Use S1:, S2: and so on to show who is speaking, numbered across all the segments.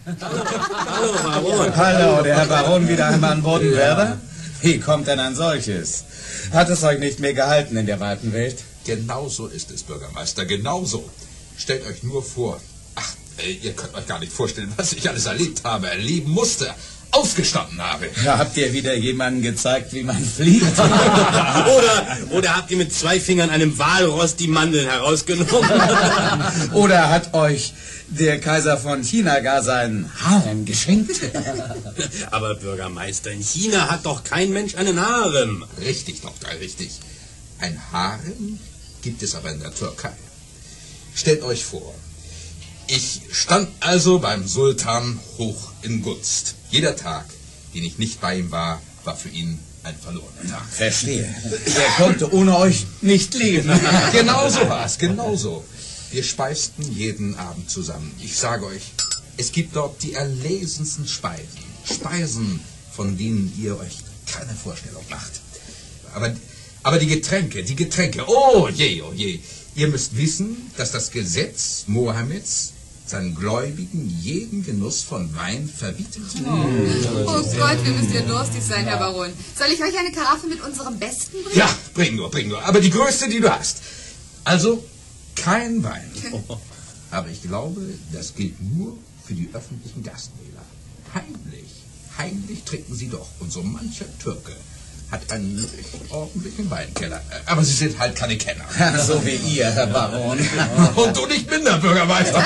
S1: Hallo, Baron.
S2: Hallo, der Herr Baron wieder einmal an Bodenwerder? Wie kommt denn ein solches? Hat es euch nicht mehr gehalten in der weiten Welt?
S3: Genau so ist es, Bürgermeister, genau so. Stellt euch nur vor, ihr könnt euch gar nicht vorstellen, was ich alles erleben musste, ausgestanden habe.
S2: Ja, habt ihr wieder jemanden gezeigt, wie man fliegt?
S1: oder habt ihr mit 2 Fingern einem Walross die Mandeln herausgenommen?
S2: Oder hat euch der Kaiser von China gar seinen Harem geschenkt?
S1: Aber Bürgermeister, in China hat doch kein Mensch einen Harem.
S3: Richtig, Doktor, richtig. Ein Harem gibt es aber in der Türkei. Stellt euch vor, ich stand also beim Sultan hoch in Gunst. Jeder Tag, den ich nicht bei ihm war, war für ihn ein verlorener Tag.
S2: Verstehe. Er konnte ohne euch nicht leben.
S3: Genau so war es, genau so. Wir speisten jeden Abend zusammen. Ich sage euch, es gibt dort die erlesensten Speisen. Speisen, von denen ihr euch keine Vorstellung macht. Aber die Getränke, oh je, oh je. Ihr müsst wissen, dass das Gesetz Mohammeds seinen Gläubigen jeden Genuss von Wein verbietet.
S4: Oh Gott, wir müssen ja durstig sein, Herr Baron. Soll ich euch eine Karaffe mit unserem Besten bringen?
S3: Ja, bring nur. Aber die größte, die du hast. Also, kein Wein. Aber ich glaube, das gilt nur für die öffentlichen Gastmähler. Heimlich trinken sie doch. Und so mancher Türke hat einen richtig ordentlichen Weinkeller. Aber sie sind halt keine Kenner.
S2: So wie ihr, Herr Baron.
S3: Und du nicht minder, Bürgermeister.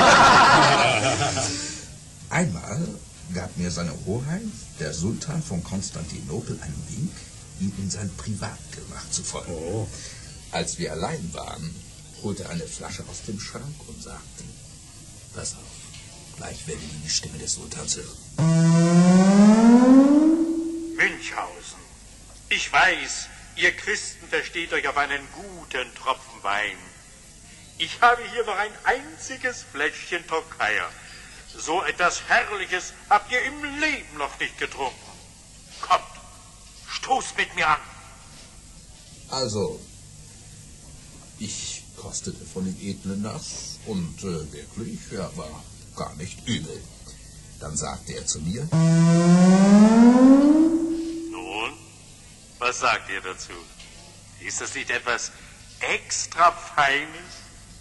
S3: Einmal gab mir seine Hoheit, der Sultan von Konstantinopel, einen Wink, ihm in sein Privatgemach zu folgen.
S1: Oh.
S3: Als wir allein waren, holte er eine Flasche aus dem Schrank und sagte, pass auf, gleich werden wir die Stimme des Sultans hören.
S5: Münchhausen, ich weiß, ihr Christen versteht euch auf einen guten Tropfen Wein. Ich habe hier noch ein einziges Fläschchen Tokayer. So etwas Herrliches habt ihr im Leben noch nicht getrunken. Kommt, stoßt mit mir an.
S3: Also, ich kostete von dem Edlen das und wirklich, er war gar nicht übel. Dann sagte er zu mir,
S5: nun, was sagt ihr dazu? Ist das nicht etwas extra Feines?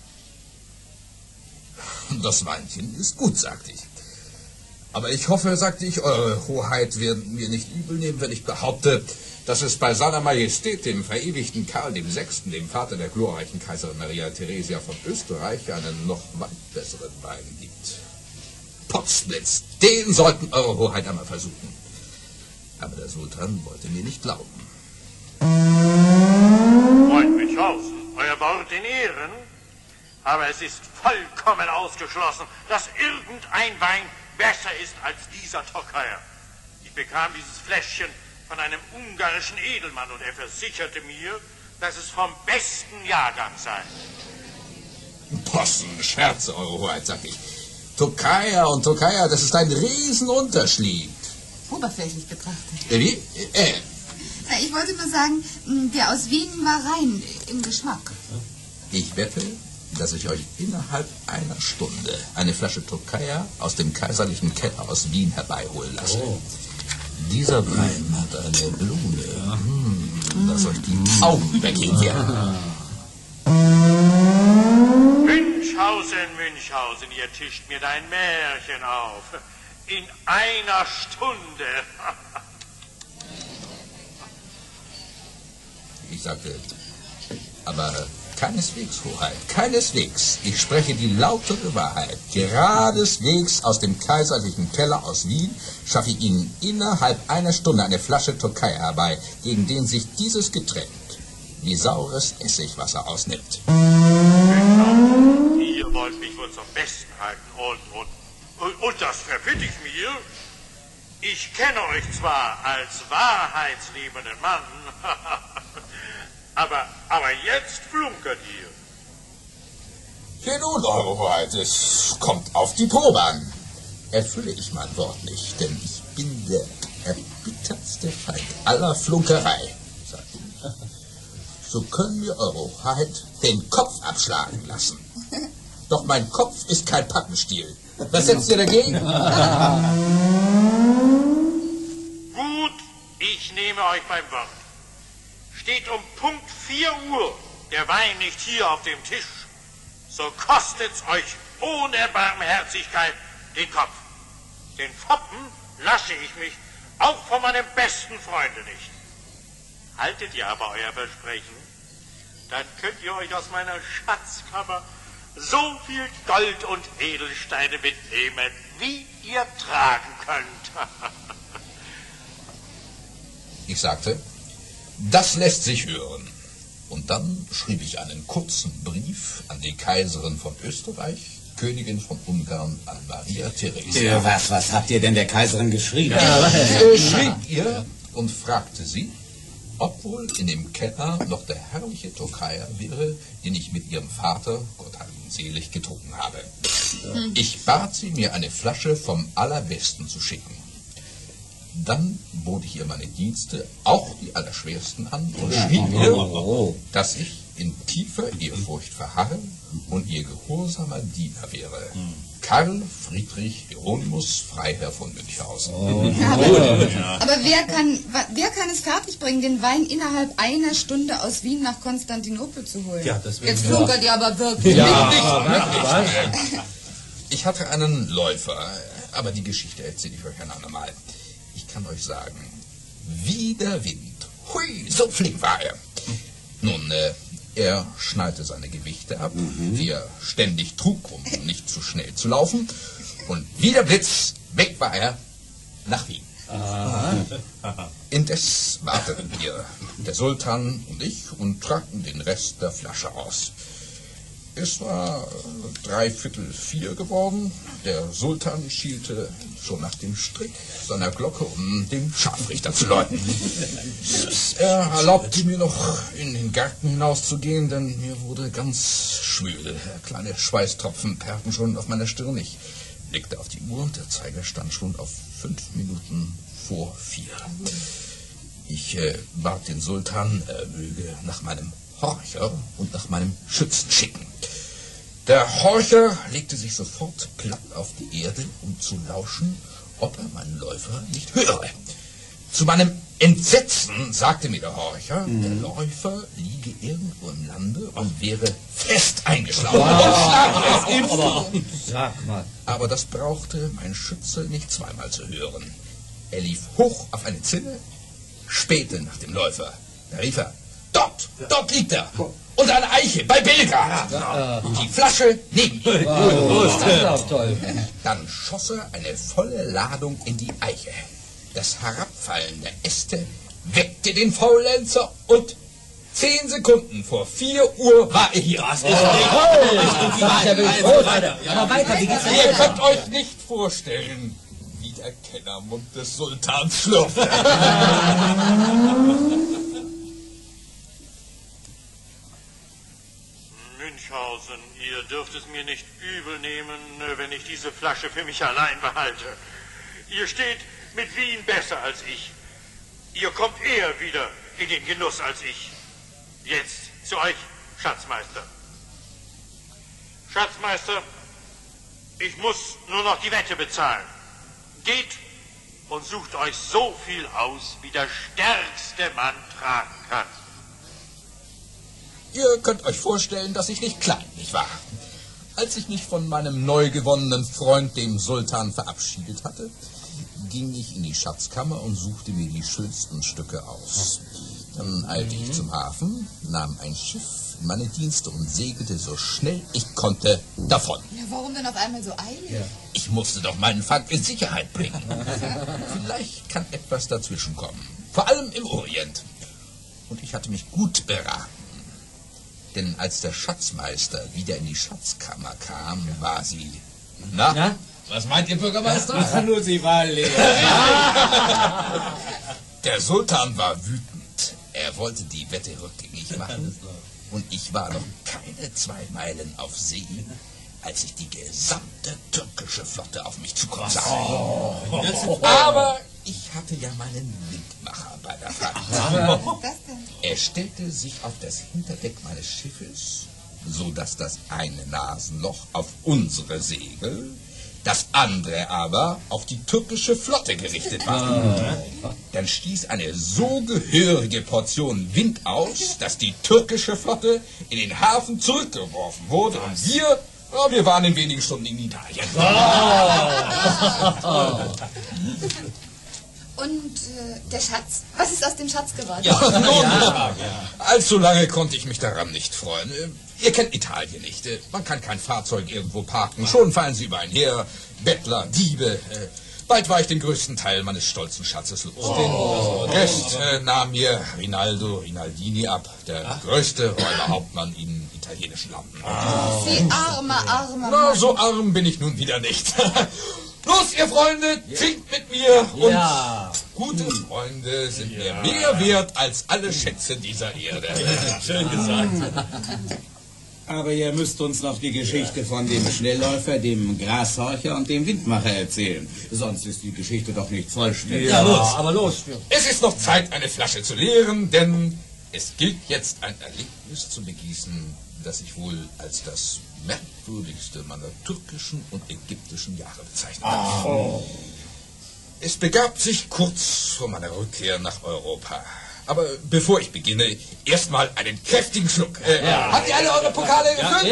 S3: das Weinchen ist gut, sagte ich. Aber ich hoffe, sagte ich, Eure Hoheit werden mir nicht übel nehmen, wenn ich behaupte, dass es bei seiner Majestät, dem verewigten Karl VI., dem Vater der glorreichen Kaiserin Maria Theresia von Österreich, einen noch weit besseren Wein gibt. Potzblitz, den sollten Eure Hoheit einmal versuchen. Aber der Sultan wollte mir nicht glauben.
S5: Freund Münchhausen, euer Wort in Ehren. Aber es ist vollkommen ausgeschlossen, dass irgendein Wein besser ist als dieser Tokayer. Ich bekam dieses Fläschchen von einem ungarischen Edelmann und er versicherte mir, dass es vom besten Jahrgang sei.
S3: Possen, Scherze, Eure Hoheit, sag ich. Tokayer und Tokayer, das ist ein Riesenunterschied.
S4: Oberflächlich betrachtet.
S3: Wie?
S4: Na, ich wollte nur sagen, der aus Wien war rein im Geschmack. Ich
S3: wette, dass ich euch innerhalb einer Stunde eine Flasche Tokayer aus dem kaiserlichen Keller aus Wien herbeiholen lasse. Oh. Dieser Wein hat eine Blume, dass euch die Augen weggehen werden.
S5: Münchhausen, ihr tischt mir dein Märchen auf. In einer Stunde.
S3: Ich sagte, aber keineswegs, Hoheit, keineswegs. Ich spreche die lautere Wahrheit. Geradeswegs aus dem kaiserlichen Keller aus Wien schaffe ich Ihnen innerhalb einer Stunde eine Flasche Tokayer herbei, gegen den sich dieses Getränk wie saures Essigwasser ausnimmt.
S5: Ihr wollt mich wohl zum Besten halten und das verbitte ich mir. Ich kenne euch zwar als wahrheitsliebenden Mann, aber jetzt flunkert ihr.
S3: Ja nun, Eure Hoheit, es kommt auf die Probe an. Erfülle ich mein Wort nicht, denn ich bin der erbittertste Feind aller Flunkerei, sagt ich. So können mir Eure Hoheit den Kopf abschlagen lassen. Doch mein Kopf ist kein Pappenstiel. Was setzt ihr dagegen?
S5: Gut, ich nehme euch beim Wort. Steht um Punkt 4 Uhr der Wein nicht hier auf dem Tisch, so kostet's euch ohne Barmherzigkeit den Kopf. Den Foppen lasse ich mich auch von meinem besten Freunde nicht. Haltet ihr aber euer Versprechen, dann könnt ihr euch aus meiner Schatzkammer so viel Gold und Edelsteine mitnehmen, wie ihr tragen könnt.
S3: Ich sagte, das lässt sich hören. Und dann schrieb ich einen kurzen Brief an die Kaiserin von Österreich, Königin von Ungarn, an Maria Theresia.
S2: Was habt ihr denn der Kaiserin geschrieben?
S3: Schrieb ihr und fragte sie, ob wohl in dem Keller noch der herrliche Tokayer wäre, den ich mit ihrem Vater, Gott hab ihn selig, getrunken habe. Ich bat sie, mir eine Flasche vom Allerbesten zu schicken. Dann bot ich ihr meine Dienste, auch die allerschwersten, an und schrieb ihr, dass ich in tiefer Ehrfurcht verharren und ihr gehorsamer Diener wäre. Karl Friedrich Hieronymus, Freiherr von Münchhausen.
S4: Aber wer kann es fertigbringen, den Wein innerhalb einer Stunde aus Wien nach Konstantinopel zu holen?
S1: Ja, das
S4: Jetzt flunkert ihr aber wirklich.
S3: Ich hatte einen Läufer, aber die Geschichte erzähle ich euch ein andermal. Ich kann euch sagen, wie der Wind. Hui, so flink war er. Nun, er schnallte seine Gewichte ab, die er ständig trug, um nicht zu schnell zu laufen. Und wie der Blitz, weg war er nach Wien. Indes warteten wir, der Sultan und ich, und tranken den Rest der Flasche aus. Es war 3:45 geworden. Der Sultan schielte schon nach dem Strick seiner Glocke, um den Scharfrichter zu läuten. Er erlaubte mir noch in den Garten hinauszugehen, denn mir wurde ganz schwül. Kleine Schweißtropfen perrten schon auf meiner Stirn. Ich blickte auf die Uhr und der Zeiger stand schon auf 5 Minuten vor 4. Ich bat den Sultan, er möge nach meinem Horcher und nach meinem Schützen schicken. Der Horcher legte sich sofort platt auf die Erde, um zu lauschen, ob er meinen Läufer nicht höre. Zu meinem Entsetzen sagte mir der Horcher, der Läufer liege irgendwo im Lande und wäre fest eingeschlafen.
S2: Sag mal.
S3: Aber das brauchte mein Schütze nicht zweimal zu hören. Er lief hoch auf eine Zinne, spähte nach dem Läufer. Da rief er, dort liegt er. Unter einer Eiche, bei Belgrad. Die Flasche neben ihm. Dann schoss er eine volle Ladung in die Eiche. Das Herabfallen der Äste weckte den Faulenzer und 10 Sekunden vor 4 Uhr war er hier.
S1: Das ist richtig.
S2: Aber weiter, wie geht's
S3: Ihr könnt euch nicht vorstellen, wie der Kennermund des Sultans schlürfte.
S5: Münchhausen, ihr dürft es mir nicht übel nehmen, wenn ich diese Flasche für mich allein behalte. Ihr steht mit Wien besser als ich. Ihr kommt eher wieder in den Genuss als ich. Jetzt zu euch, Schatzmeister. Schatzmeister, ich muss nur noch die Wette bezahlen. Geht und sucht euch so viel aus, wie der stärkste Mann tragen kann.
S3: Ihr könnt euch vorstellen, dass ich nicht kleinlich war. Als ich mich von meinem neu gewonnenen Freund, dem Sultan, verabschiedet hatte, ging ich in die Schatzkammer und suchte mir die schönsten Stücke aus. Dann eilte ich zum Hafen, nahm ein Schiff in meine Dienste und segelte so schnell ich konnte davon.
S4: Ja, warum denn auf einmal so eilig? Ja.
S3: Ich musste doch meinen Fang in Sicherheit bringen. Vielleicht kann etwas dazwischen kommen. Vor allem im Orient. Und ich hatte mich gut beraten. Denn als der Schatzmeister wieder in die Schatzkammer kam, war sie... Na? Was meint ihr, Bürgermeister?
S2: Nur sie war leer.
S3: Der Sultan war wütend. Er wollte die Wette rückgängig machen. Und ich war noch keine 2 Meilen auf See, als ich die gesamte türkische Flotte auf mich zukommen sah. Aber ich hatte ja meinen Windmacher bei der Fahrt. Er stellte sich auf das Hinterdeck meines Schiffes, so dass das eine Nasenloch auf unsere Segel, Das andere aber auf die türkische Flotte gerichtet war. Dann stieß eine so gehörige Portion Wind aus, dass die türkische Flotte in den Hafen zurückgeworfen wurde. Und wir waren in wenigen Stunden in Italien.
S4: Und der Schatz? Was ist aus dem Schatz geworden?
S3: Allzu lange konnte ich mich daran nicht freuen. Ihr kennt Italien nicht. Man kann kein Fahrzeug irgendwo parken. Schon fallen sie über einen her. Bettler, Diebe. Bald war ich den größten Teil meines stolzen Schatzes los. Den Rest nahm mir Rinaldini ab. Der größte Räuberhauptmann in italienischen Landen.
S4: Sie armer
S3: Na,
S4: Mann.
S3: so arm bin ich nun wieder nicht. Los, ihr Freunde, trinkt mit mir. Und gute Freunde sind mir mehr wert als alle Schätze dieser Erde.
S1: Schön gesagt.
S2: Aber ihr müsst uns noch die Geschichte von dem Schnellläufer, dem Grashorcher und dem Windmacher erzählen. Sonst ist die Geschichte doch nicht vollständig.
S1: Aber los.
S3: Es ist noch Zeit, eine Flasche zu leeren, denn es gilt jetzt ein Erlebnis zu begießen, das ich wohl als das merkwürdigste meiner türkischen und ägyptischen Jahre bezeichnen darf. Es begab sich kurz vor meiner Rückkehr nach Europa. Aber bevor ich beginne, erstmal einen kräftigen Schluck. Habt ihr alle eure Pokale gefüllt?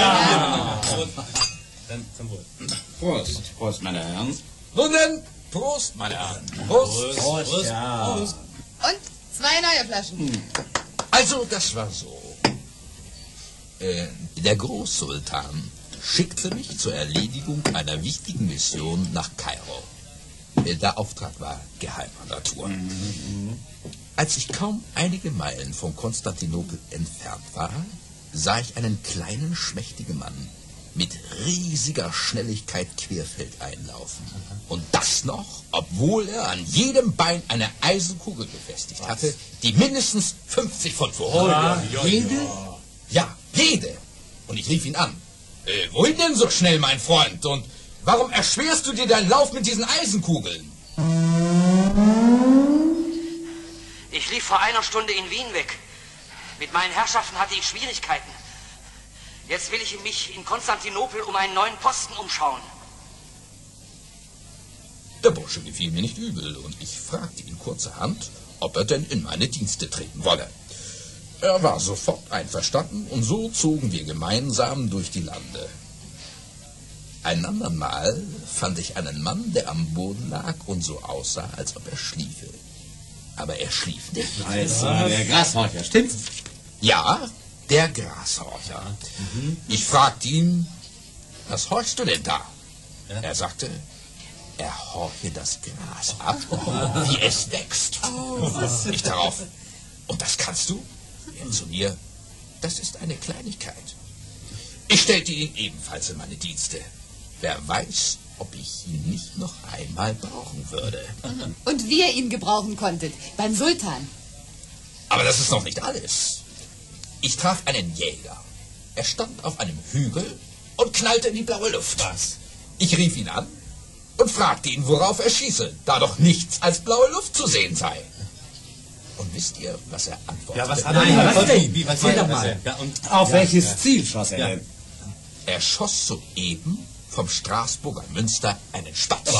S1: Dann zum Wohl.
S2: Prost. Prost, meine Herren.
S3: Nun denn, Prost, meine Herren. Prost.
S1: Prost.
S4: Und 2 neue Flaschen.
S3: Also, das war so. Der Großsultan schickte mich zur Erledigung einer wichtigen Mission nach Kairo. Der Auftrag war geheimer Natur. Als ich kaum einige Meilen von Konstantinopel entfernt war, sah ich einen kleinen, schmächtigen Mann mit riesiger Schnelligkeit querfeldein laufen. Und das noch, obwohl er an jedem Bein eine Eisenkugel befestigt hatte, die mindestens 50 Pfund wog.
S2: Jede?
S3: Ja, jede. Und ich rief ihn an. Wohin denn so schnell, mein Freund? Und warum erschwerst du dir deinen Lauf mit diesen Eisenkugeln?
S6: Ich lief vor einer Stunde in Wien weg. Mit meinen Herrschaften hatte ich Schwierigkeiten. Jetzt will ich mich in Konstantinopel um einen neuen Posten umschauen.
S3: Der Bursche gefiel mir nicht übel und ich fragte ihn kurzerhand, ob er denn in meine Dienste treten wolle. Er war sofort einverstanden und so zogen wir gemeinsam durch die Lande. Ein andern Mal fand ich einen Mann, der am Boden lag und so aussah, als ob er schliefe. Aber er schlief nicht.
S2: Das war der Grashorcher, stimmt's?
S3: Ja, der Grashorcher. Ich fragte ihn, was horchst du denn da? Er sagte, er horche das Gras ab, wie es wächst. Ich darauf, und das kannst du? Er zu mir, das ist eine Kleinigkeit. Ich stellte ihn ebenfalls in meine Dienste. Wer weiß, ob ich ihn nicht noch einmal brauchen würde.
S4: Und wie ihr ihn gebrauchen konntet, beim Sultan.
S3: Aber das ist noch nicht alles. Ich traf einen Jäger. Er stand auf einem Hügel und knallte in die blaue Luft. Was? Ich rief ihn an und fragte ihn, worauf er schieße, da doch nichts als blaue Luft zu sehen sei. Und wisst ihr, was er antwortete?
S1: Ja, was hat er? Was
S2: Erzähl mal.
S1: Ja, und
S2: Auf welches Ziel schoss er denn?
S3: Er schoss soeben vom Straßburger Münster einen Spatz.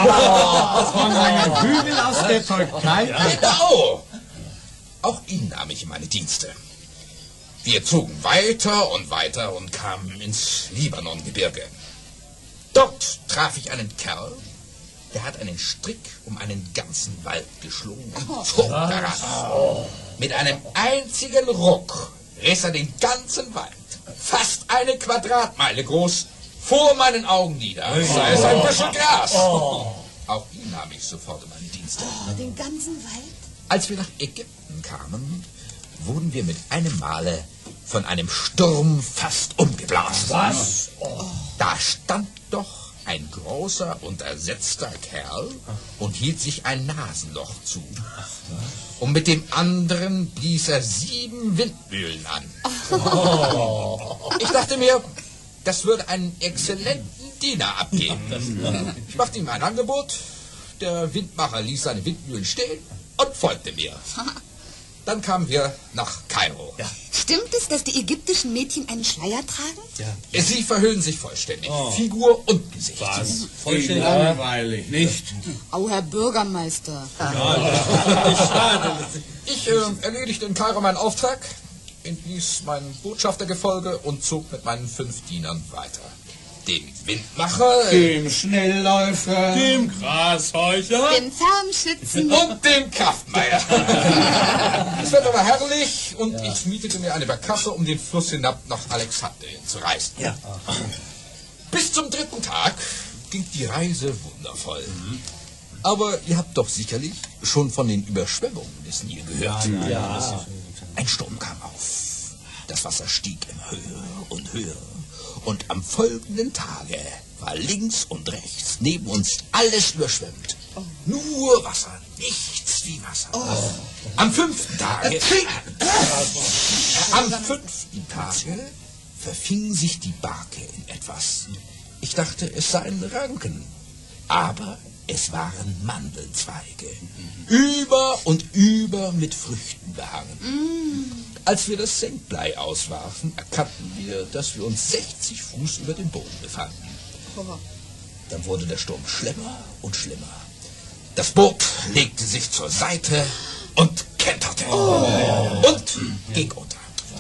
S2: Von einem Hügel aus der Türkei?
S3: Genau! Auch ihn nahm ich in meine Dienste. Wir zogen weiter und weiter und kamen ins Libanongebirge. Dort traf ich einen Kerl, der hat einen Strick um einen ganzen Wald geschlungen und zog daran. Mit einem einzigen Ruck riss er den ganzen Wald, fast eine Quadratmeile groß, vor meinen Augen nieder, sei es ein Büschel Gras. Auch ihn nahm ich sofort in meine Dienste.
S4: Den ganzen Wald?
S3: Als wir nach Ägypten kamen, wurden wir mit einem Male von einem Sturm fast umgeblasen. Was? Da stand doch ein großer und ersetzter Kerl und hielt sich ein Nasenloch zu. Und mit dem anderen blies er 7 Windmühlen an. Ich dachte mir, das würde einen exzellenten Diener abgeben. Ich machte ihm ein Angebot. Der Windmacher ließ seine Windmühlen stehen und folgte mir. Dann kamen wir nach Kairo.
S4: Stimmt es, dass die ägyptischen Mädchen einen Schleier tragen?
S3: Ja. Sie verhüllen sich vollständig. Figur und Gesicht.
S1: Was?
S2: Vollständig langweilig, nicht?
S4: Au, Herr Bürgermeister.
S3: Ich erledigte in Kairo meinen Auftrag, entließ mein Botschaftergefolge und zog mit meinen 5 Dienern weiter. Dem Windmacher,
S2: Dem Schnellläufer.
S1: Dem Grasheucher.
S4: Den Fernschützen.
S3: und dem Kraftmeier. Das Wetter war herrlich und ich mietete mir eine Barkasse, um den Fluss hinab nach Alexandrien zu reisen.
S1: Ja.
S3: Bis zum 3. Tag ging die Reise wundervoll. Aber ihr habt doch sicherlich schon von den Überschwemmungen des Nil gehört.
S1: Ja.
S3: Ein Sturm kam auf. Das Wasser stieg immer höher und höher. Und am folgenden Tage war links und rechts neben uns alles überschwemmt. Nur Wasser, nichts wie Wasser. Am 5. Tage... Am 5. Tage verfing sich die Barke in etwas. Ich dachte, es seien Ranken. Aber es waren Mandelzweige. Über und über mit Früchten behangen. Als wir das Senkblei auswarfen, erkannten wir, dass wir uns 60 Fuß über dem Boden befanden. Dann wurde der Sturm schlimmer und schlimmer. Das Boot legte sich zur Seite und kenterte. Und ging unter.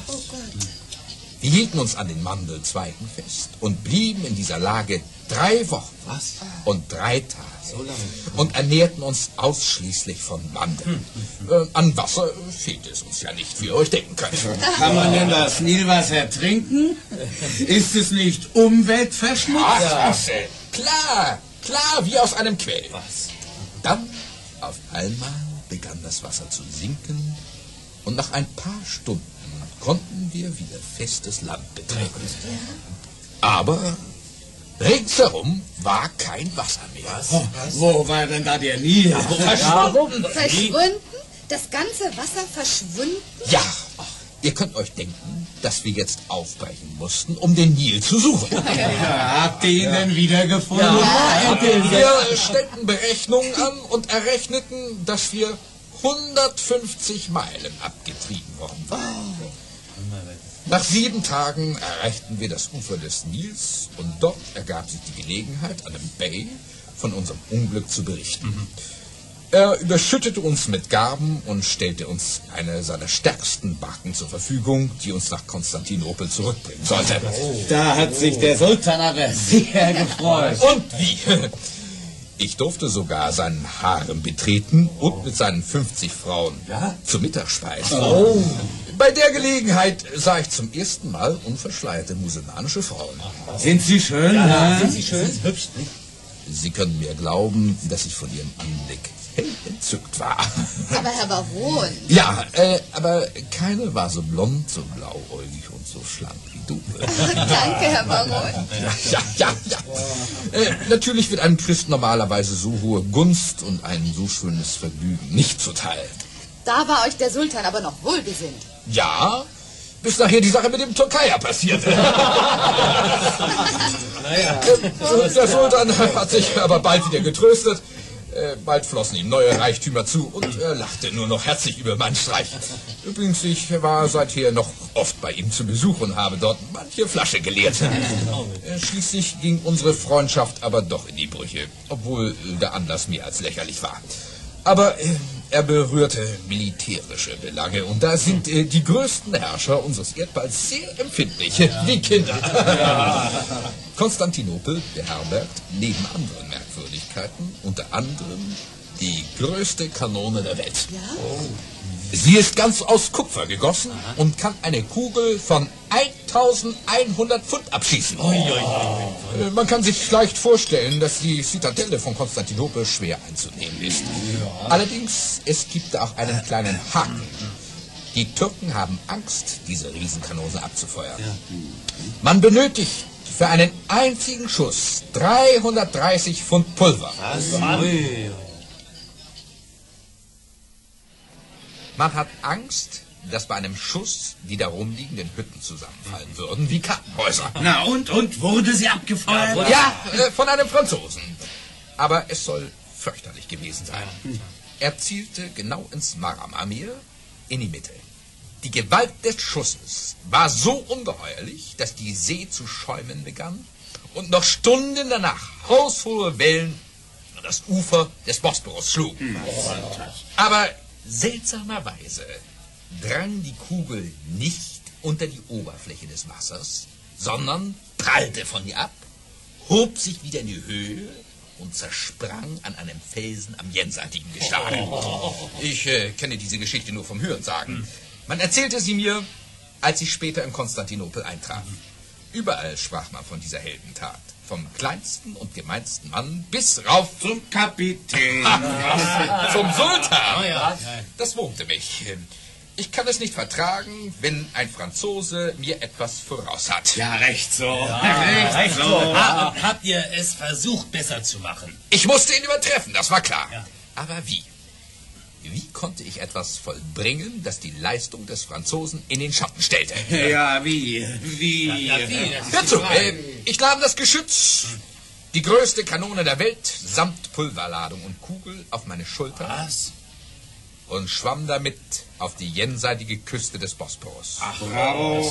S3: Wir hielten uns an den Mandelzweigen fest und blieben in dieser Lage 3 Wochen und 3 Tage und ernährten uns ausschließlich von Mandeln. An Wasser fehlt es uns ja nicht, wie ihr euch denken könnt.
S2: Kann man denn das Nilwasser trinken? Ist es nicht umweltverschmutzt?
S3: Klar, wie aus einem Quell. Dann auf einmal begann das Wasser zu sinken und nach ein paar Stunden konnten wir wieder festes Land betreten. Aber ringsherum war kein Wasser mehr.
S2: Wo war denn da der Nil?
S4: Verschwunden? Das ganze Wasser verschwunden?
S3: Ja, ihr könnt euch denken, dass wir jetzt aufbrechen mussten, um den Nil zu suchen.
S2: Habt ihr ihn denn wiedergefunden?
S3: Wir stellten Berechnungen an und errechneten, dass wir 150 Meilen abgetrieben worden waren. Nach 7 Tagen erreichten wir das Ufer des Nils und dort ergab sich die Gelegenheit, einem Bay von unserem Unglück zu berichten. Er überschüttete uns mit Gaben und stellte uns eine seiner stärksten Barken zur Verfügung, die uns nach Konstantinopel zurückbringen sollte.
S2: Da hat sich der Sultan aber sehr gefreut.
S3: Und wie? Ich durfte sogar seinen Harem betreten und mit seinen 50 Frauen zur Mittag speisen. Bei der Gelegenheit sah ich zum ersten Mal unverschleierte musulmanische Frauen.
S2: Sind sie schön?
S1: Sind sie schön? Hübsch, nicht?
S3: Sie können mir glauben, dass ich von ihrem Anblick hell entzückt war.
S4: Aber Herr Baron.
S3: Ja, aber keine war so blond, so blauäugig und so schlank wie du.
S4: Danke, Herr Baron.
S3: Ja. Natürlich wird einem Christ normalerweise so hohe Gunst und ein so schönes Vergnügen nicht zuteil.
S4: Da war euch der Sultan aber noch wohlgesinnt.
S3: Ja, bis nachher die Sache mit dem Türkeier passierte. Der Sultan hat sich aber bald wieder getröstet. Bald flossen ihm neue Reichtümer zu und er lachte nur noch herzlich über meinen Streich. Übrigens, ich war seither noch oft bei ihm zu Besuch und habe dort manche Flasche geleert. Schließlich ging unsere Freundschaft aber doch in die Brüche, obwohl der Anlass mehr als lächerlich war. Aber er berührte militärische Belange und da sind die größten Herrscher unseres Erdballs sehr empfindlich, wie Kinder. Konstantinopel beherbergt neben anderen Merkwürdigkeiten unter anderem die größte Kanone der Welt. Sie ist ganz aus Kupfer gegossen und kann eine Kugel von 1100 Pfund abschießen. Man kann sich leicht vorstellen, dass die Zitadelle von Konstantinopel schwer einzunehmen ist. Allerdings, es gibt da auch einen kleinen Haken. Die Türken haben Angst, diese Riesenkanone abzufeuern. Man benötigt für einen einzigen Schuss 330 Pfund Pulver. Man hat Angst, dass bei einem Schuss die darum liegenden Hütten zusammenfallen würden, wie Kartenhäuser.
S2: Na und wurde sie abgefeuert?
S3: Ja, von einem Franzosen. Aber es soll fürchterlich gewesen sein. Er zielte genau ins Maramamir in die Mitte. Die Gewalt des Schusses war so ungeheuerlich, dass die See zu schäumen begann und noch Stunden danach haushohe Wellen an das Ufer des Bosporus schlugen. Aber seltsamerweise drang die Kugel nicht unter die Oberfläche des Wassers, sondern prallte von ihr ab, hob sich wieder in die Höhe und zersprang an einem Felsen am jenseitigen Gestade. Ich kenne diese Geschichte nur vom Hörensagen. Man erzählte sie mir, als ich später in Konstantinopel eintraf. Überall sprach man von dieser Heldentat. Vom kleinsten und gemeinsten Mann bis rauf
S2: Zum Kapitän.
S3: zum Sultan. Das wurmte mich. Ich kann es nicht vertragen, wenn ein Franzose mir etwas voraus hat.
S2: Ja, recht so. Recht so.
S1: Habt ihr es versucht, besser zu machen?
S3: Ich musste ihn übertreffen, das war klar. Ja. Aber wie? Wie konnte ich etwas vollbringen, das die Leistung des Franzosen in den Schatten stellte?
S2: Ja, wie?
S3: Hör zu, ich nahm das Geschütz, die größte Kanone der Welt, samt Pulverladung und Kugel auf meine Schulter.
S1: Was?
S3: Und schwamm damit auf die jenseitige Küste des Bosporus.
S2: Ach, bravo.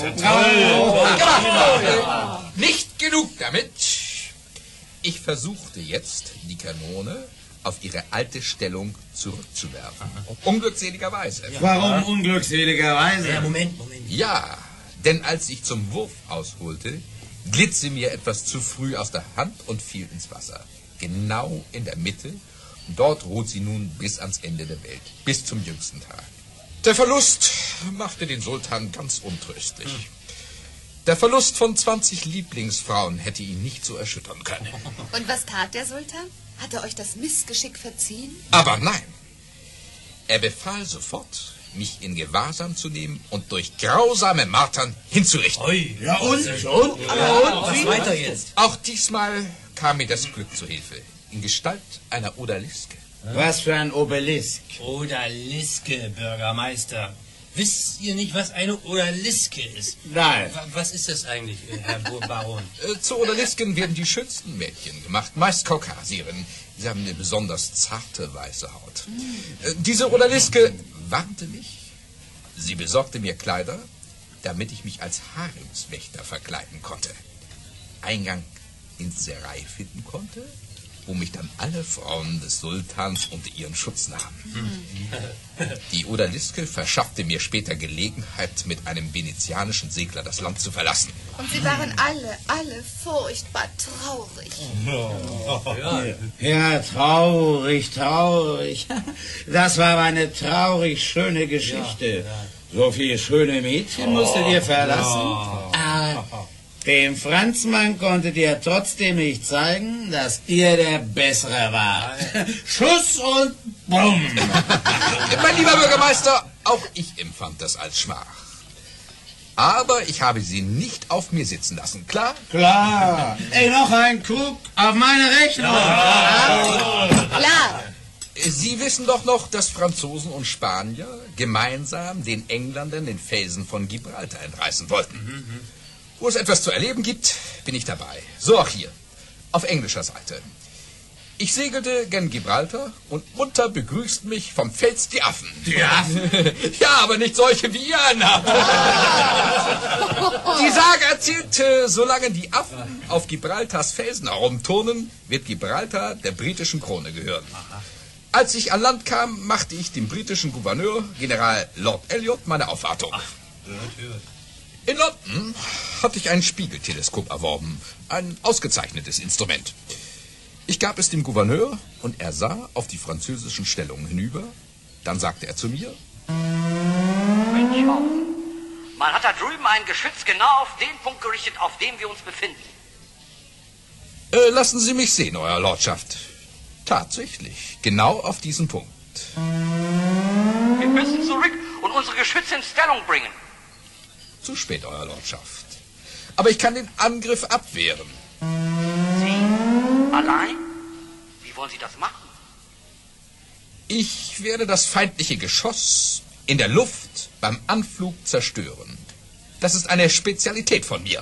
S3: Nicht genug damit. Ich versuchte jetzt, die Kanone auf ihre alte Stellung zurückzuwerfen. Unglückseligerweise.
S2: Warum unglückseligerweise?
S1: Ja, Moment.
S3: Ja, denn als ich zum Wurf ausholte, glitt sie mir etwas zu früh aus der Hand und fiel ins Wasser. Genau in der Mitte. Und dort ruht sie nun bis ans Ende der Welt, bis zum jüngsten Tag. Der Verlust machte den Sultan ganz untröstlich. Der Verlust von 20 Lieblingsfrauen hätte ihn nicht so erschüttern können.
S4: Und was tat der Sultan? Hat er euch das Missgeschick verziehen?
S3: Aber nein. Er befahl sofort, mich in Gewahrsam zu nehmen und durch grausame Martern hinzurichten.
S1: Ui.
S2: Ja, und?
S1: Was weiter jetzt?
S3: Auch diesmal kam mir das Glück zu Hilfe, in Gestalt einer Odaliske.
S2: Was für ein Obelisk.
S1: Odaliske, Bürgermeister. Wisst ihr nicht, was eine Odaliske ist?
S2: Nein.
S1: Was ist das eigentlich, Herr Baron?
S3: Zu Odalisken werden die schönsten Mädchen gemacht, meist Kaukasierinnen. Sie haben eine besonders zarte weiße Haut. Diese Odaliske warnte mich. Sie besorgte mir Kleider, damit ich mich als Haremswächter verkleiden konnte. Eingang ins Serai finden konnte, wo mich dann alle Frauen des Sultans unter ihren Schutz nahmen. Die Odaliske verschaffte mir später Gelegenheit, mit einem venezianischen Segler das Land zu verlassen.
S4: Und sie waren alle furchtbar traurig.
S2: Ja, traurig. Das war eine traurig schöne Geschichte. So viele schöne Mädchen musstet ihr verlassen. Dem Franzmann konntet ihr trotzdem nicht zeigen, dass ihr der Bessere wart. Schuss und bumm!
S3: Mein lieber Bürgermeister, auch ich empfand das als Schmach. Aber ich habe sie nicht auf mir sitzen lassen, klar?
S2: Klar. Ey, noch ein Krug auf meine Rechnung.
S4: Klar.
S3: Sie wissen doch noch, dass Franzosen und Spanier gemeinsam den Engländern den Felsen von Gibraltar entreißen wollten. Wo es etwas zu erleben gibt, bin ich dabei. So auch hier, auf englischer Seite. Ich segelte gen Gibraltar und munter begrüßten mich vom Fels die Affen.
S2: Die Affen?
S3: Ja, aber nicht solche wie ihr anhabt. Die Sage erzählte, solange die Affen auf Gibraltars Felsen herumturnen, wird Gibraltar der britischen Krone gehören. Als ich an Land kam, machte ich dem britischen Gouverneur, General Lord Elliot, meine Aufwartung. In London hatte ich ein Spiegelteleskop erworben, ein ausgezeichnetes Instrument. Ich gab es dem Gouverneur und er sah auf die französischen Stellungen hinüber. Dann sagte er zu mir:
S6: Mensch, man hat da drüben ein Geschütz genau auf den Punkt gerichtet, auf dem wir uns befinden.
S3: Lassen Sie mich sehen, Euer Lordschaft. Tatsächlich, genau auf diesen Punkt.
S6: Wir müssen zurück und unsere Geschütze in Stellung bringen.
S3: Zu spät, Euer Lordschaft. Aber ich kann den Angriff abwehren.
S6: Sie? Allein? Wie wollen Sie das machen?
S3: Ich werde das feindliche Geschoss in der Luft beim Anflug zerstören. Das ist eine Spezialität von mir.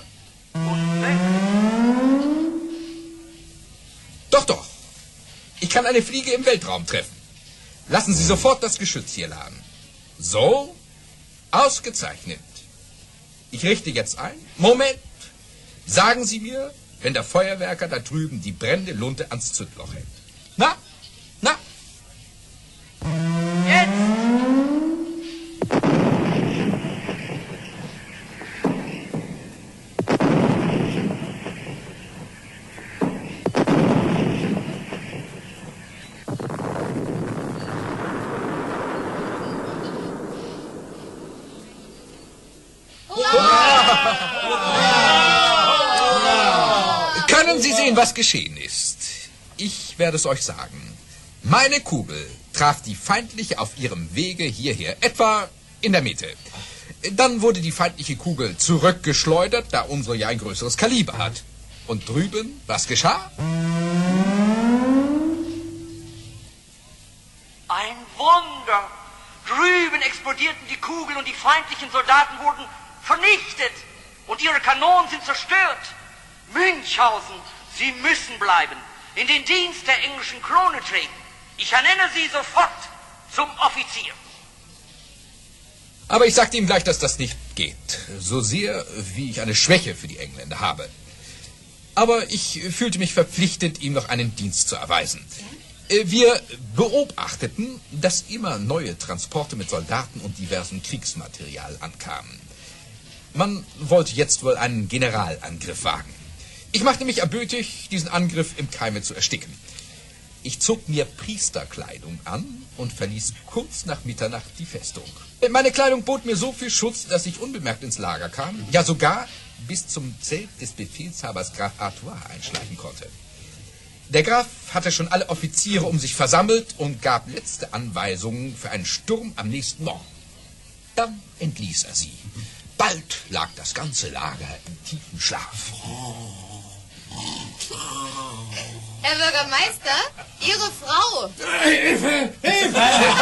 S3: Doch. Ich kann eine Fliege im Weltraum treffen. Lassen Sie sofort das Geschütz hier laden. So. Ausgezeichnet. Ich richte jetzt ein. Moment. Sagen Sie mir, wenn der Feuerwerker da drüben die brennende Lunte ans Zündloch hält. Na? Na?
S6: Jetzt!
S3: Können Sie sehen, was geschehen ist? Ich werde es euch sagen. Meine Kugel traf die feindliche auf ihrem Wege hierher, etwa in der Mitte. Dann wurde die feindliche Kugel zurückgeschleudert, da unsere ja ein größeres Kaliber hat. Und drüben, was geschah?
S6: Ein Wunder! Drüben explodierten die Kugeln und die feindlichen Soldaten wurden vernichtet. Und ihre Kanonen sind zerstört. Münchhausen, Sie müssen bleiben, in den Dienst der englischen Krone treten. Ich ernenne Sie sofort zum Offizier.
S3: Aber ich sagte ihm gleich, dass das nicht geht. So sehr, wie ich eine Schwäche für die Engländer habe. Aber ich fühlte mich verpflichtet, ihm noch einen Dienst zu erweisen. Wir beobachteten, dass immer neue Transporte mit Soldaten und diversem Kriegsmaterial ankamen. Man wollte jetzt wohl einen Generalangriff wagen. Ich machte mich erbötig, diesen Angriff im Keime zu ersticken. Ich zog mir Priesterkleidung an und verließ kurz nach Mitternacht die Festung. Meine Kleidung bot mir so viel Schutz, dass ich unbemerkt ins Lager kam, ja sogar bis zum Zelt des Befehlshabers Graf Artois einschleichen konnte. Der Graf hatte schon alle Offiziere um sich versammelt und gab letzte Anweisungen für einen Sturm am nächsten Morgen. Dann entließ er sie. Bald lag das ganze Lager im tiefen Schlaf.
S4: Herr Bürgermeister, Ihre Frau.
S2: Hilfe! Hilfe!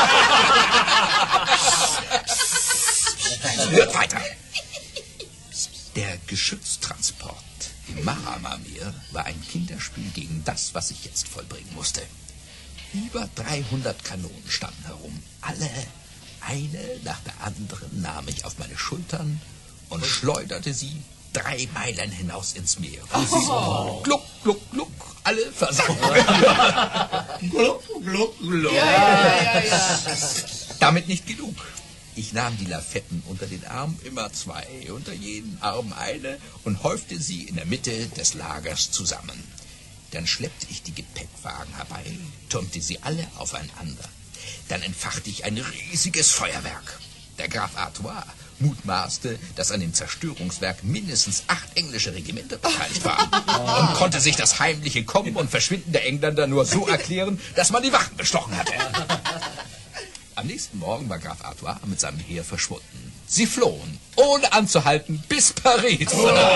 S3: Hört weiter. Der Geschütztransport im Mahamamir war ein Kinderspiel gegen das, was ich jetzt vollbringen musste. Über 300 Kanonen standen herum. Alle, eine nach der anderen, nahm ich auf meine Schultern und schleuderte sie 3 Meilen hinaus ins Meer. Gluck, gluck, gluck, alle versanken.
S2: Gluck, gluck, gluck.
S4: Ja.
S3: Damit nicht genug. Ich nahm die Lafetten unter den Arm, immer 2, unter jeden Arm eine, und häufte sie in der Mitte des Lagers zusammen. Dann schleppte ich die Gepäckwagen herbei, türmte sie alle aufeinander. Dann entfachte ich ein riesiges Feuerwerk. Der Graf Artois mutmaßte, dass an dem Zerstörungswerk mindestens 8 englische Regimenter beteiligt waren und konnte sich das heimliche Kommen und Verschwinden der Engländer nur so erklären, dass man die Wachen bestochen hatte. Am nächsten Morgen war Graf Artois mit seinem Heer verschwunden. Sie flohen, ohne anzuhalten, bis Paris.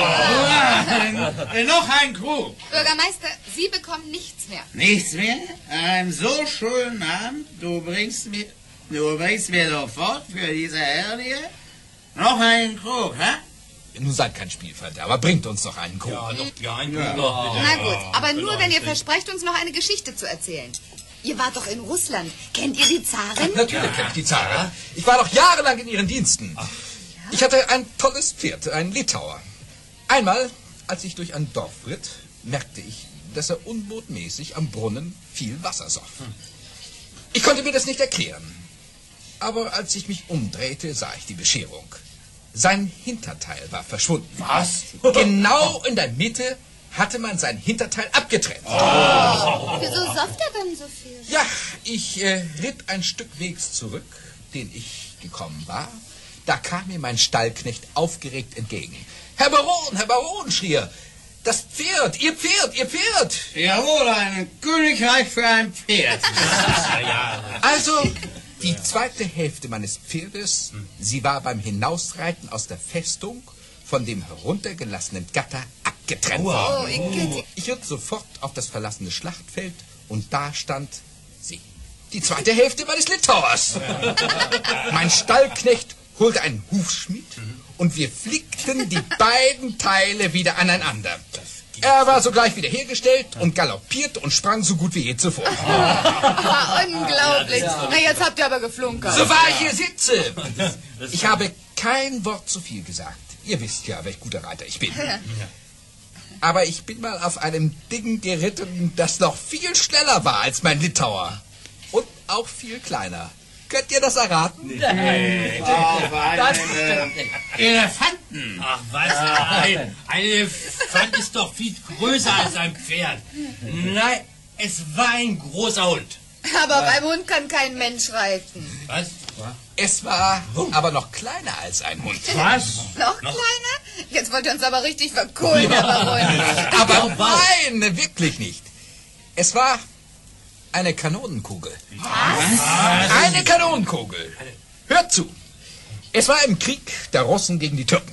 S2: Noch ein Krug.
S4: Bürgermeister, Sie bekommen nichts mehr.
S2: Nichts mehr? Einen so schönen Abend, du bringst mir sofort für diese Herren hier noch einen Krug, hä?
S3: Nun seid kein Spielverderber, bringt uns doch einen Krug.
S1: Ja, ein Krug noch, bitte.
S4: Na gut, aber nur, wenn ihr versprecht, uns noch eine Geschichte zu erzählen. Ihr wart doch in Russland. Kennt ihr die Zarin?
S3: Natürlich kenne ich die Zarin. Ich war noch jahrelang in ihren Diensten. Ich hatte ein tolles Pferd, ein Litauer. Einmal, als ich durch ein Dorf ritt, merkte ich, dass er unbotmäßig am Brunnen viel Wasser soff. Ich konnte mir das nicht erklären. Aber als ich mich umdrehte, sah ich die Bescherung. Sein Hinterteil war verschwunden.
S1: Was?
S3: Genau in der Mitte hatte man sein Hinterteil abgetrennt.
S4: Wieso sofft er denn so viel?
S3: Ja, ich ritt ein Stück Wegs zurück, den ich gekommen war. Da kam mir mein Stallknecht aufgeregt entgegen. Herr Baron, schrie er. Das Pferd, Ihr Pferd, Ihr Pferd.
S2: Jawohl, ein Königreich für ein Pferd.
S3: Also, die zweite Hälfte meines Pferdes, sie war beim Hinausreiten aus der Festung von dem heruntergelassenen Gatter abgetrennt worden. Ich ritt sofort auf das verlassene Schlachtfeld und da stand sie. Die zweite Hälfte meines Litauers. Mein Stallknecht holte einen Hufschmied und wir flickten die beiden Teile wieder aneinander. Er war sogleich wieder hergestellt und galoppierte und sprang so gut wie je zuvor.
S4: Unglaublich. Na, jetzt habt ihr aber geflunkert.
S3: So wahr ich hier sitze. Ich habe kein Wort zu viel gesagt. Ihr wisst ja, welch guter Reiter ich bin. Aber ich bin mal auf einem Ding geritten, das noch viel schneller war als mein Litauer. Und auch viel kleiner. Könnt ihr das erraten?
S2: Elefanten.
S1: Ach was, ein Elefant ist doch viel größer als ein Pferd. Nein, es war ein großer Hund.
S4: Aber beim Hund kann kein Mensch reiten.
S1: Was?
S3: Es war aber noch kleiner als ein Hund.
S1: Was?
S4: Noch kleiner? Jetzt wollt ihr uns aber richtig verkohlen, Herr Baron.
S3: Aber nein, wirklich nicht. Es war eine Kanonenkugel.
S4: Was?
S3: Eine Kanonenkugel. Hört zu. Es war im Krieg der Russen gegen die Türken.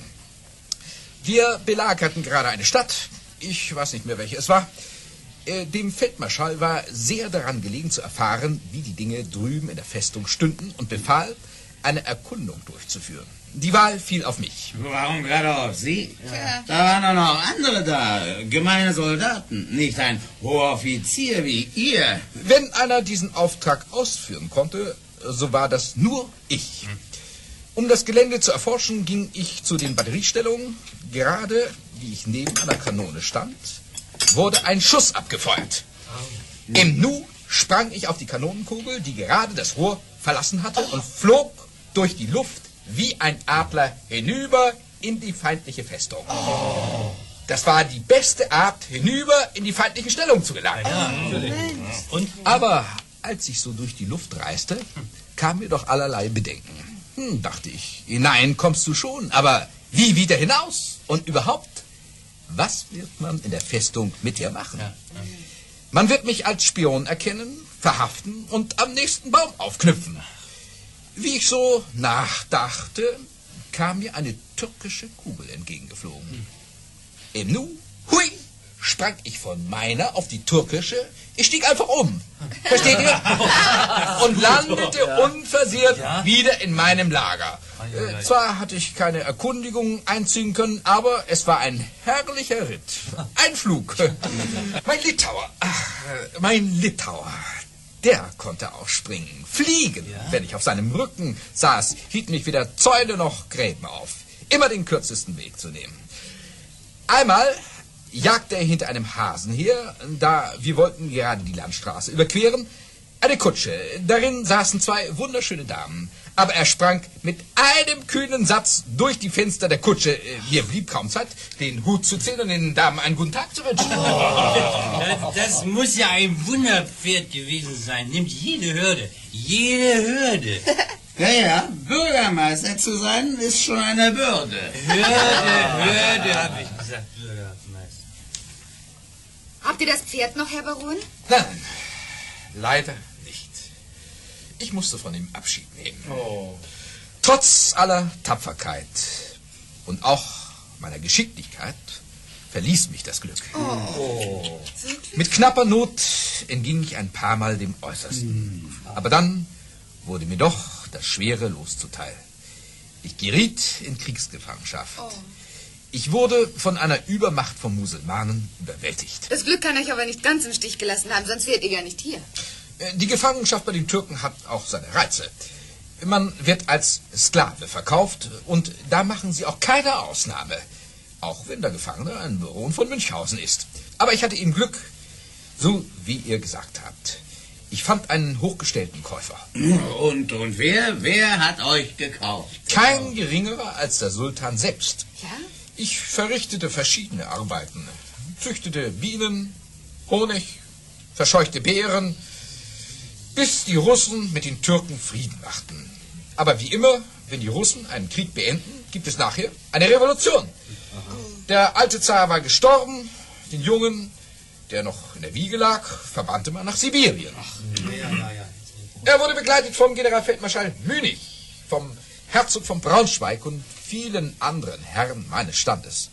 S3: Wir belagerten gerade eine Stadt. Ich weiß nicht mehr, welche es war. Dem Feldmarschall war sehr daran gelegen zu erfahren, wie die Dinge drüben in der Festung stünden und befahl, eine Erkundung durchzuführen. Die Wahl fiel auf mich.
S2: Warum gerade auf Sie?
S4: Ja.
S2: Da waren doch noch andere da, gemeine Soldaten, nicht ein hoher Offizier wie ihr.
S3: Wenn einer diesen Auftrag ausführen konnte, so war das nur ich. Um das Gelände zu erforschen, ging ich zu den Batteriestellungen. Gerade wie ich neben einer Kanone stand, wurde ein Schuss abgefeuert. Im Nu sprang ich auf die Kanonenkugel, die gerade das Rohr verlassen hatte, und flog durch die Luft wie ein Adler hinüber in die feindliche Festung. Das war die beste Art, hinüber in die feindlichen Stellungen zu gelangen.
S1: Ja, natürlich. Und?
S3: Aber als ich so durch die Luft reiste, kam mir doch allerlei Bedenken. Dachte ich, hinein kommst du schon, aber wie wieder hinaus? Und überhaupt, was wird man in der Festung mit dir machen? Man wird mich als Spion erkennen, verhaften und am nächsten Baum aufknüpfen. Wie ich so nachdachte, kam mir eine türkische Kugel entgegengeflogen. Im Nu, hui, sprang ich von meiner auf die türkische. Ich stieg einfach um. Versteht ihr? Und landete unversehrt wieder in meinem Lager. Zwar hatte ich keine Erkundigungen einziehen können, aber es war ein herrlicher Ritt. Ein Flug. Mein Litauer, der konnte auch springen, fliegen. Wenn ich auf seinem Rücken saß, hielt mich weder Zäune noch Gräben auf. Immer den kürzesten Weg zu nehmen. Einmal jagte er hinter einem Hasen her, da wir wollten gerade die Landstraße überqueren. Eine Kutsche, darin saßen zwei wunderschöne Damen. Aber er sprang mit einem kühnen Satz durch die Fenster der Kutsche. Mir blieb kaum Zeit, den Hut zu ziehen und den Damen einen guten Tag zu wünschen.
S1: Das muss ja ein Wunderpferd gewesen sein. Nimmt jede Hürde. Jede Hürde.
S2: Ja, Bürgermeister zu sein, ist schon eine Bürde.
S1: Hürde, habe ich gesagt, Bürgermeister.
S4: Habt ihr das Pferd noch, Herr Baron?
S3: Nein, leider nicht. Ich musste von ihm Abschied nehmen. Trotz aller Tapferkeit und auch meiner Geschicklichkeit verließ mich das Glück. Mit knapper Not entging ich ein paar Mal dem Äußersten. Aber dann wurde mir doch das schwere Los zuteil. Ich geriet in Kriegsgefangenschaft. Ich wurde von einer Übermacht von Muselmanen überwältigt.
S4: Das Glück kann euch aber nicht ganz im Stich gelassen haben, sonst wärt ihr ja nicht hier.
S3: Die Gefangenschaft bei den Türken hat auch seine Reize. Man wird als Sklave verkauft und da machen sie auch keine Ausnahme. Auch wenn der Gefangene ein Baron von Münchhausen ist. Aber ich hatte eben Glück, so wie ihr gesagt habt. Ich fand einen hochgestellten Käufer.
S2: Und wer hat euch gekauft?
S3: Kein geringerer als der Sultan selbst.
S4: Ja?
S3: Ich verrichtete verschiedene Arbeiten. Züchtete Bienen, Honig, verscheuchte Beeren, bis die Russen mit den Türken Frieden machten. Aber wie immer, wenn die Russen einen Krieg beenden, gibt es nachher eine Revolution. Der alte Zar war gestorben, den Jungen, der noch in der Wiege lag, verbannte man nach Sibirien. Er wurde begleitet vom Generalfeldmarschall Münig, vom Herzog von Braunschweig und vielen anderen Herren meines Standes.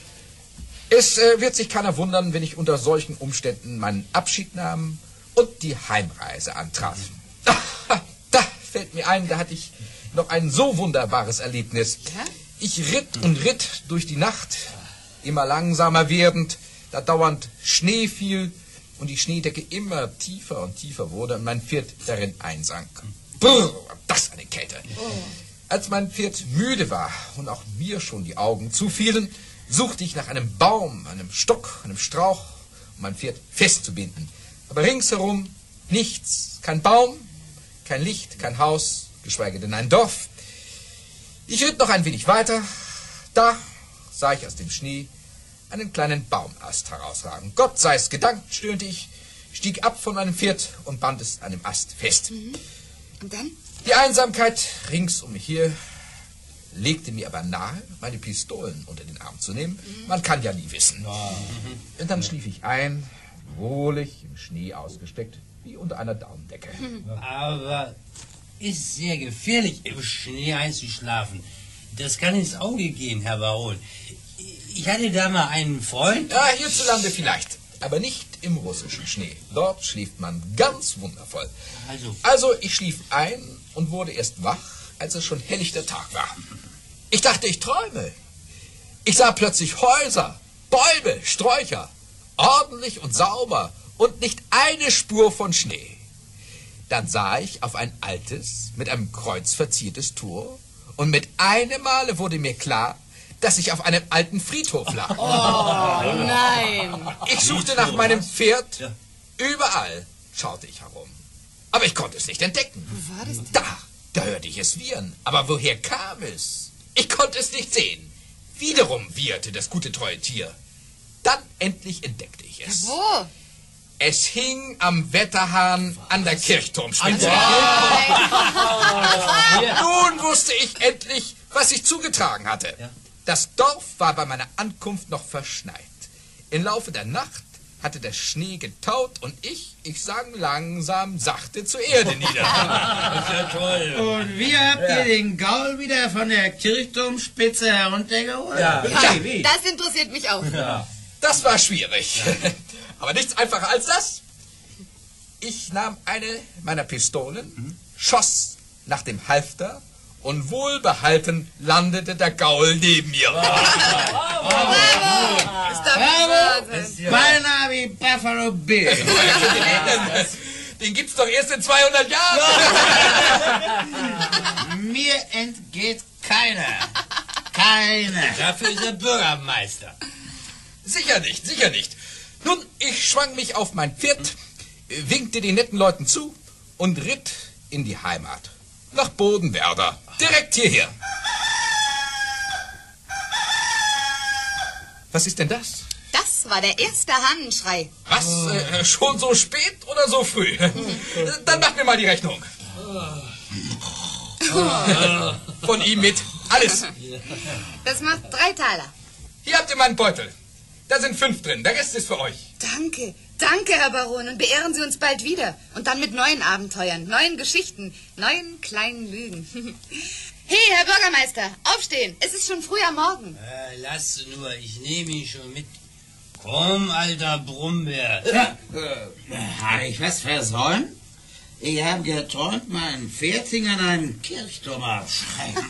S3: Es wird sich keiner wundern, wenn ich unter solchen Umständen meinen Abschied nahm und die Heimreise antrat. Da fällt mir ein, da hatte ich noch ein so wunderbares Erlebnis. Ich ritt und ritt durch die Nacht, immer langsamer werdend, da dauernd Schnee fiel und die Schneedecke immer tiefer und tiefer wurde und mein Pferd darin einsank. Brrr, das eine Kälte. Als mein Pferd müde war und auch mir schon die Augen zufielen, suchte ich nach einem Baum, einem Stock, einem Strauch, um mein Pferd festzubinden. Aber ringsherum nichts, kein Baum, kein Licht, kein Haus, geschweige denn ein Dorf. Ich ritt noch ein wenig weiter. Da sah ich aus dem Schnee einen kleinen Baumast herausragen. Gott sei es gedankt, stöhnte ich, stieg ab von meinem Pferd und band es an dem Ast fest.
S4: Und dann?
S3: Die Einsamkeit rings um mich her legte mir aber nahe, meine Pistolen unter den Arm zu nehmen. Man kann ja nie wissen. Und dann schlief ich ein, wohlig im Schnee ausgesteckt, wie unter einer Daunendecke.
S1: Aber ist sehr gefährlich, im Schnee einzuschlafen. Das kann ins Auge gehen, Herr Baron. Ich hatte da mal einen Freund.
S3: Ja, hierzulande vielleicht, aber nicht im russischen Schnee. Dort schläft man ganz wundervoll. Also ich schlief ein und wurde erst wach, als es schon helllichter Tag war. Ich dachte, ich träume. Ich sah plötzlich Häuser, Bäume, Sträucher, ordentlich und sauber und nicht eine Spur von Schnee. Dann sah ich auf ein altes, mit einem Kreuz verziertes Tor und mit einem Male wurde mir klar, dass ich auf einem alten Friedhof lag.
S4: Oh, nein.
S3: Ich suchte nach meinem Pferd. Überall schaute ich herum. Aber ich konnte es nicht entdecken.
S4: Wo war das denn?
S3: Da hörte ich es wiehern. Aber woher kam es? Ich konnte es nicht sehen. Wiederum wieherte das gute treue Tier. Dann endlich entdeckte ich es.
S4: Wo?
S3: Es hing am Wetterhahn an der Kirchturmspitze. Nun wusste ich endlich, was sich zugetragen hatte. Das Dorf war bei meiner Ankunft noch verschneit. Im Laufe der Nacht hatte der Schnee getaut und ich sang langsam sachte zur Erde nieder.
S1: Das ist ja toll.
S2: Und wie habt ihr den Gaul wieder von der Kirchturmspitze heruntergeholt?
S1: Ja.
S4: Das interessiert mich auch.
S3: Das war schwierig. Aber nichts einfacher als das. Ich nahm eine meiner Pistolen, schoss nach dem Halfter und wohlbehalten landete der Gaul neben mir.
S2: Beinahe wie Buffalo Bill.
S3: Den gibt's doch erst in 200 Jahren.
S2: Mir entgeht keiner. Keiner.
S1: Dafür ist er Bürgermeister.
S3: Sicher nicht, sicher nicht. Nun, ich schwang mich auf mein Pferd, winkte den netten Leuten zu und ritt in die Heimat. Nach Bodenwerder. Direkt hierher. Was ist denn das?
S4: Das war der erste Hahnenschrei.
S3: Was? Schon so spät oder so früh? Dann mach mir mal die Rechnung. Von ihm mit. Alles.
S4: Das macht 3 Taler.
S3: Hier habt ihr meinen Beutel. Da sind 5 drin. Der Rest ist für euch.
S4: Danke, danke, Herr Baron. Und beehren Sie uns bald wieder. Und dann mit neuen Abenteuern, neuen Geschichten, neuen kleinen Lügen. Hey, Herr Bürgermeister, aufstehen. Es ist schon früh am Morgen.
S1: Lass nur, ich nehme ihn schon mit. Komm, alter Brummbär.
S2: Habe ich was versäumt? Ich habe geträumt, mein Pferd hing an einem Kirchturm aufschreiben.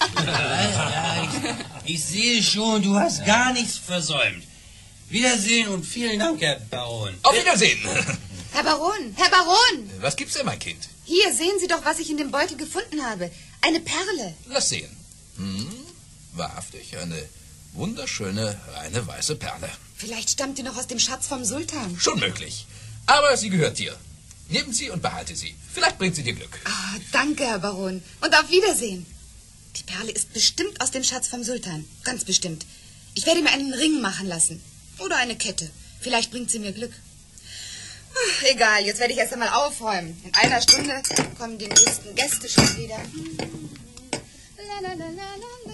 S1: Ich sehe schon, du hast gar nichts versäumt. Wiedersehen und vielen Dank, Herr Baron.
S3: Auf Wiedersehen.
S4: Herr Baron, Herr Baron.
S3: Was gibt's denn, mein Kind?
S4: Hier, sehen Sie doch, was ich in dem Beutel gefunden habe. Eine Perle.
S3: Lass sehen. Wahrhaftig, eine wunderschöne, reine weiße Perle.
S4: Vielleicht stammt die noch aus dem Schatz vom Sultan.
S3: Schon möglich. Aber sie gehört dir. Nehmen sie und behalte sie. Vielleicht bringt sie dir Glück.
S4: Ah, danke, Herr Baron. Und auf Wiedersehen. Die Perle ist bestimmt aus dem Schatz vom Sultan. Ganz bestimmt. Ich werde mir einen Ring machen lassen. Oder eine Kette. Vielleicht bringt sie mir Glück. Egal, jetzt werde ich erst einmal aufräumen. In einer Stunde kommen die nächsten Gäste schon wieder. La, la, la, la, la.